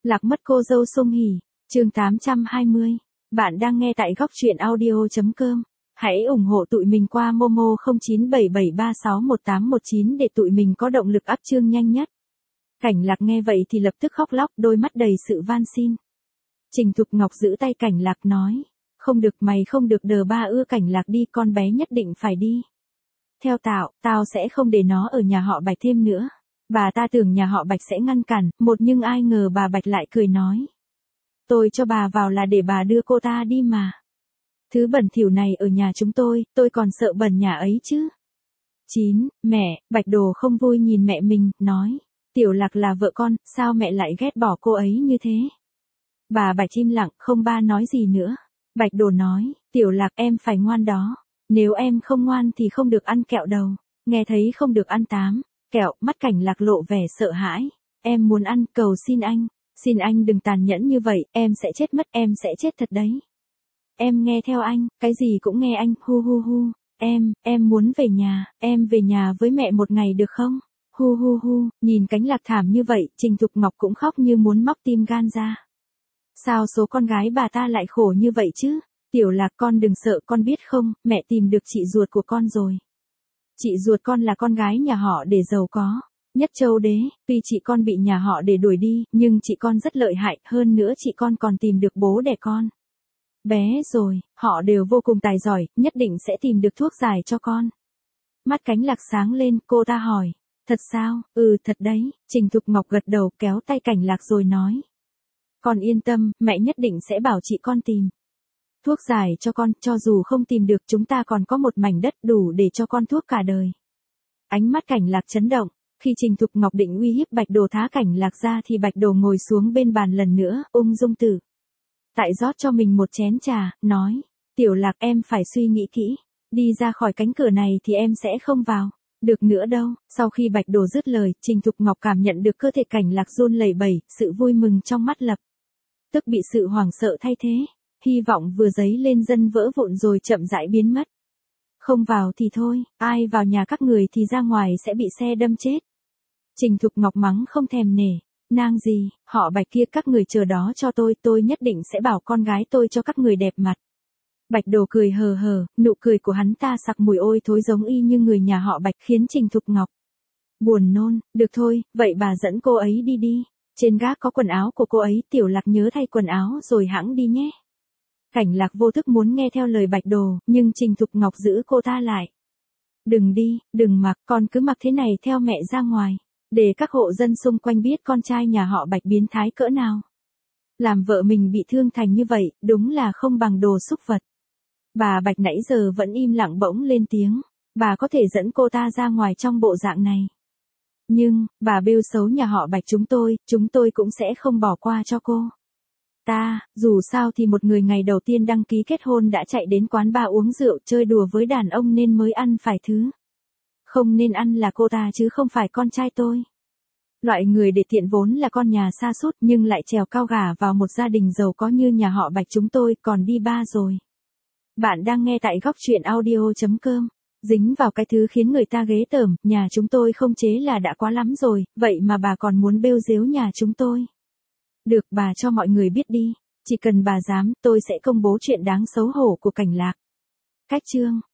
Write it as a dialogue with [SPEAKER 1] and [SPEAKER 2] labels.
[SPEAKER 1] Lạc mất cô dâu Sung Hỉ, chương 820. Bạn đang nghe tại góc truyện audio.com. Hãy ủng hộ tụi mình qua Momo 0977361819 để tụi mình có động lực up chương nhanh nhất. Cảnh Lạc nghe vậy thì lập tức khóc lóc, đôi mắt đầy sự van xin. Trình Thục Ngọc giữ tay Cảnh Lạc nói, không được, mày không được đờ ba ưa. Cảnh Lạc đi, con bé nhất định phải đi. Theo tao sẽ không để nó ở nhà họ Bạch thêm nữa. Bà ta tưởng nhà họ Bạch sẽ ngăn cản, nhưng ai ngờ bà Bạch lại cười nói. Tôi cho bà vào là để bà đưa cô ta đi mà. Thứ bẩn thỉu này ở nhà chúng tôi còn sợ bẩn nhà ấy chứ. 9. Mẹ, Bạch Đồ không vui nhìn mẹ mình, nói. Tiểu Lạc là vợ con, sao mẹ lại ghét bỏ cô ấy như thế? Bà Bạch im lặng, không ba nói gì nữa. Bạch Đồ nói, Tiểu Lạc em phải ngoan đó. Nếu em không ngoan thì không được ăn kẹo đâu. Nghe thấy không được ăn kẹo, mắt Cảnh Lạc lộ vẻ sợ hãi. Em muốn ăn, cầu xin anh đừng tàn nhẫn như vậy, em sẽ chết mất, em sẽ chết thật đấy. Em nghe theo anh, cái gì cũng nghe anh, hu hu hu. Em muốn về nhà, em về nhà với mẹ một ngày được không? Hu hu hu, nhìn Cảnh Lạc thảm như vậy, Trình Thục Ngọc cũng khóc như muốn móc tim gan ra. Sao số con gái bà ta lại khổ như vậy chứ? Tiểu Lạc con đừng sợ, con biết không, mẹ tìm được chị ruột của con rồi. Chị ruột con là con gái nhà họ Để giàu có nhất châu Đế, tuy chị con bị nhà họ Để đuổi đi, nhưng chị con rất lợi hại, hơn nữa chị con còn tìm được bố đẻ con. Bé rồi, họ đều vô cùng tài giỏi, nhất định sẽ tìm được thuốc giải cho con. Mắt Cảnh Lạc sáng lên, cô ta hỏi, thật sao? Ừ, thật đấy. Trình Thục Ngọc gật đầu, kéo tay Cảnh Lạc rồi nói. Con yên tâm, mẹ nhất định sẽ bảo chị con tìm thuốc giải cho con, cho dù không tìm được chúng ta còn có một mảnh đất đủ để cho con thuốc cả đời. Ánh mắt Cảnh Lạc chấn động, khi Trình Thục Ngọc định uy hiếp Bạch Đồ thá Cảnh Lạc ra thì Bạch Đồ ngồi xuống bên bàn lần nữa, ung dung tử. Tại rót cho mình một chén trà, nói, Tiểu Lạc em phải suy nghĩ kỹ, đi ra khỏi cánh cửa này thì em sẽ không vào được nữa đâu. Sau khi Bạch Đồ dứt lời, Trình Thục Ngọc cảm nhận được cơ thể Cảnh Lạc run lẩy bẩy, sự vui mừng trong mắt lập tức bị sự hoảng sợ thay thế. Hy vọng vừa dấy lên dần vỡ vụn rồi chậm rãi biến mất. Không vào thì thôi, ai vào nhà các người thì ra ngoài sẽ bị xe đâm chết. Trình Thục Ngọc mắng không thèm nể. Nang gì, họ Bạch kia các người chờ đó cho tôi nhất định sẽ bảo con gái tôi cho các người đẹp mặt. Bạch Đồ cười hờ hờ, nụ cười của hắn ta sặc mùi ôi thối giống y như người nhà họ Bạch, khiến Trình Thục Ngọc buồn nôn. Được thôi, vậy bà dẫn cô ấy đi. Trên gác có quần áo của cô ấy, Tiểu Lạc nhớ thay quần áo rồi hẵng đi nhé. Cảnh Lạc vô thức muốn nghe theo lời Bạch Đồ, nhưng Trình Thục Ngọc giữ cô ta lại. Đừng đi, đừng mặc, con cứ mặc thế này theo mẹ ra ngoài, để các hộ dân xung quanh biết con trai nhà họ Bạch biến thái cỡ nào. Làm vợ mình bị thương thành như vậy, đúng là không bằng đồ súc vật. Bà Bạch nãy giờ vẫn im lặng bỗng lên tiếng, bà có thể dẫn cô ta ra ngoài trong bộ dạng này. Nhưng, bà bêu xấu nhà họ Bạch chúng tôi cũng sẽ không bỏ qua cho cô. Dù sao thì một người ngày đầu tiên đăng ký kết hôn đã chạy đến quán bar uống rượu chơi đùa với đàn ông nên mới ăn phải thứ không nên ăn là cô ta chứ không phải con trai tôi. Loại người để tiện vốn là con nhà sa sút nhưng lại trèo cao gả vào một gia đình giàu có như nhà họ Bạch chúng tôi còn đi bar rồi. Bạn đang nghe tại góc truyện audio.com. Dính vào cái thứ khiến người ta ghê tởm, nhà chúng tôi không chế là đã quá lắm rồi, vậy mà bà còn muốn bêu dếu nhà chúng tôi. Được, bà cho mọi người biết đi, chỉ cần bà dám, tôi sẽ công bố chuyện đáng xấu hổ của Cảnh Lạc. Cách chương